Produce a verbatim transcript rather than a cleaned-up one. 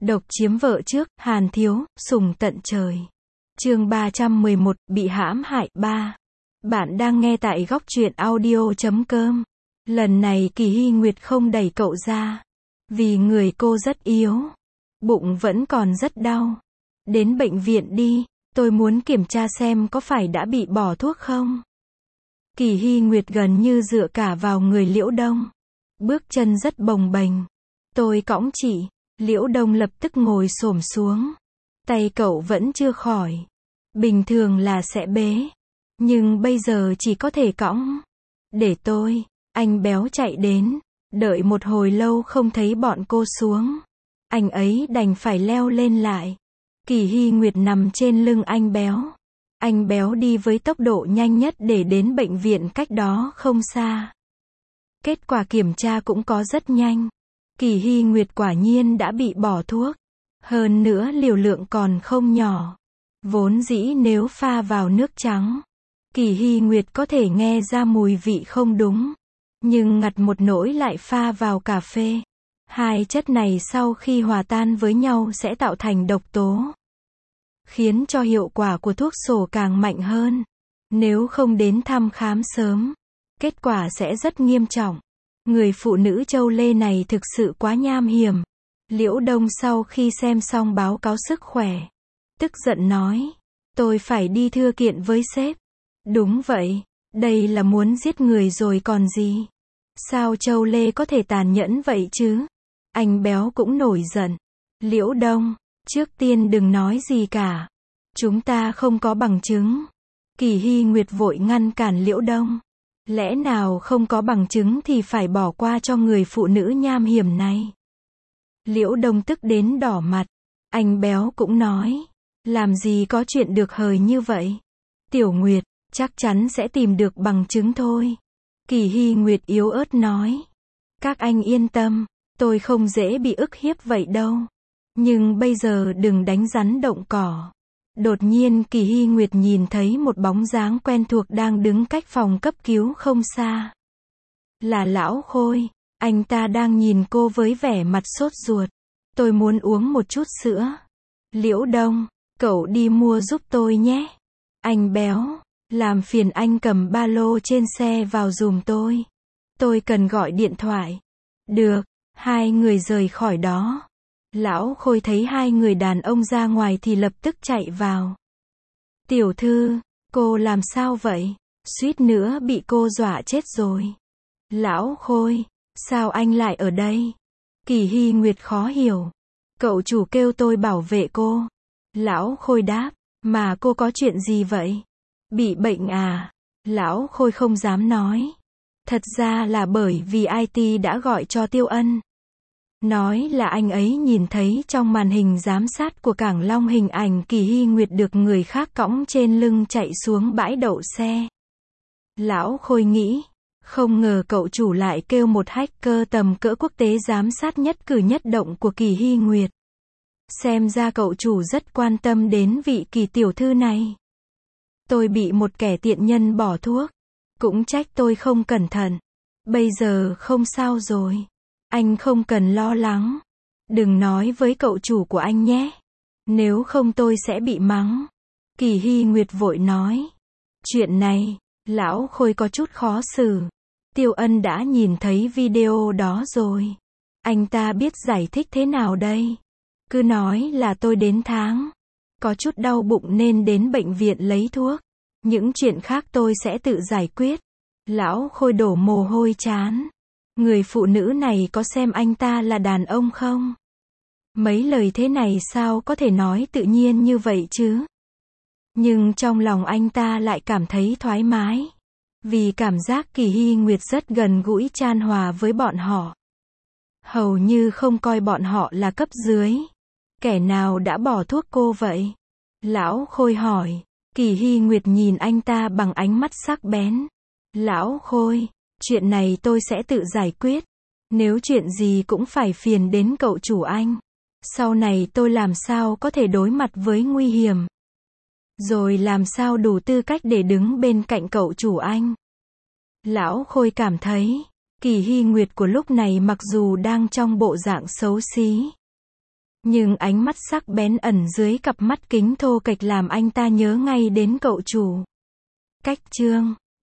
Độc chiếm vợ trước, Hàn Thiếu, sùng tận trời. Chương ba trăm mười một, bị hãm hại, ba. Bạn đang nghe tại góc truyện audio chấm com. Lần này Kỳ Hy Nguyệt không đẩy cậu ra. Vì người cô rất yếu. Bụng vẫn còn rất đau. Đến bệnh viện đi, tôi muốn kiểm tra xem có phải đã bị bỏ thuốc không. Kỳ Hy Nguyệt gần như dựa cả vào người Liễu Đông. Bước chân rất bồng bềnh. Tôi cõng chị. Liễu Đông lập tức ngồi xổm xuống. Tay cậu vẫn chưa khỏi. Bình thường là sẽ bế. Nhưng bây giờ chỉ có thể cõng. Để tôi. Anh béo chạy đến. Đợi một hồi lâu không thấy bọn cô xuống. Anh ấy đành phải leo lên lại. Kỳ Hy Nguyệt nằm trên lưng anh béo. Anh béo đi với tốc độ nhanh nhất để đến bệnh viện cách đó không xa. Kết quả kiểm tra cũng có rất nhanh. Kỳ Hy Nguyệt quả nhiên đã bị bỏ thuốc. Hơn nữa liều lượng còn không nhỏ. Vốn dĩ nếu pha vào nước trắng, Kỳ Hy Nguyệt có thể nghe ra mùi vị không đúng. Nhưng ngặt một nỗi lại pha vào cà phê. Hai chất này sau khi hòa tan với nhau sẽ tạo thành độc tố. Khiến cho hiệu quả của thuốc sổ càng mạnh hơn. Nếu không đến thăm khám sớm, kết quả sẽ rất nghiêm trọng. Người phụ nữ Châu Lê này thực sự quá nham hiểm. Liễu Đông sau khi xem xong báo cáo sức khỏe, tức giận nói, tôi phải đi thưa kiện với sếp. Đúng vậy, đây là muốn giết người rồi còn gì. Sao Châu Lê có thể tàn nhẫn vậy chứ? Anh béo cũng nổi giận. Liễu Đông, trước tiên đừng nói gì cả. Chúng ta không có bằng chứng. Kỳ Hy Nguyệt vội ngăn cản Liễu Đông. Lẽ nào không có bằng chứng thì phải bỏ qua cho người phụ nữ nham hiểm này. Liễu Đông tức đến đỏ mặt. Anh béo cũng nói. Làm gì có chuyện được hời như vậy. Tiểu Nguyệt, chắc chắn sẽ tìm được bằng chứng thôi. Kỳ Hy Nguyệt yếu ớt nói. Các anh yên tâm, tôi không dễ bị ức hiếp vậy đâu. Nhưng bây giờ đừng đánh rắn động cỏ. Đột nhiên Kỳ Hy Nguyệt nhìn thấy một bóng dáng quen thuộc đang đứng cách phòng cấp cứu không xa. Là Lão Khôi. Anh ta đang nhìn cô với vẻ mặt sốt ruột. Tôi muốn uống một chút sữa. Liễu Đông, cậu đi mua giúp tôi nhé. Anh béo, làm phiền anh cầm ba lô trên xe vào giùm tôi. Tôi cần gọi điện thoại. Được, hai người rời khỏi đó. Lão Khôi thấy hai người đàn ông ra ngoài thì lập tức chạy vào. Tiểu thư, cô làm sao vậy? Suýt nữa bị cô dọa chết rồi. Lão Khôi, sao anh lại ở đây? Kỳ Hy Nguyệt khó hiểu. Cậu chủ kêu tôi bảo vệ cô. Lão Khôi đáp, mà cô có chuyện gì vậy? Bị bệnh à? Lão Khôi không dám nói. Thật ra là bởi vì i tê đã gọi cho Tiêu Ân. Nói là anh ấy nhìn thấy trong màn hình giám sát của Cảng Long hình ảnh Kỳ Hy Nguyệt được người khác cõng trên lưng chạy xuống bãi đậu xe. Lão Khôi nghĩ, không ngờ cậu chủ lại kêu một hacker tầm cỡ quốc tế giám sát nhất cử nhất động của Kỳ Hy Nguyệt. Xem ra cậu chủ rất quan tâm đến vị Kỳ tiểu thư này. Tôi bị một kẻ tiện nhân bỏ thuốc. Cũng trách tôi không cẩn thận. Bây giờ không sao rồi. Anh không cần lo lắng. Đừng nói với cậu chủ của anh nhé. Nếu không tôi sẽ bị mắng. Kỳ Hy Nguyệt vội nói. Chuyện này, Lão Khôi có chút khó xử. Tiêu Ân đã nhìn thấy video đó rồi. Anh ta biết giải thích thế nào đây? Cứ nói là tôi đến tháng. Có chút đau bụng nên đến bệnh viện lấy thuốc. Những chuyện khác tôi sẽ tự giải quyết. Lão Khôi đổ mồ hôi chán. Người phụ nữ này có xem anh ta là đàn ông không? Mấy lời thế này sao có thể nói tự nhiên như vậy chứ? Nhưng trong lòng anh ta lại cảm thấy thoải mái. Vì cảm giác Kỳ Hy Nguyệt rất gần gũi chan hòa với bọn họ. Hầu như không coi bọn họ là cấp dưới. Kẻ nào đã bỏ thuốc cô vậy? Lão Khôi hỏi. Kỳ Hy Nguyệt nhìn anh ta bằng ánh mắt sắc bén. Lão Khôi, chuyện này tôi sẽ tự giải quyết. Nếu chuyện gì cũng phải phiền đến cậu chủ anh. Sau này tôi làm sao có thể đối mặt với nguy hiểm. Rồi làm sao đủ tư cách để đứng bên cạnh cậu chủ anh. Lão Khôi cảm thấy, Kỳ Hy Nguyệt của lúc này mặc dù đang trong bộ dạng xấu xí, Nhưng ánh mắt sắc bén ẩn dưới cặp mắt kính thô kệch làm anh ta nhớ ngay đến cậu chủ. Cách chương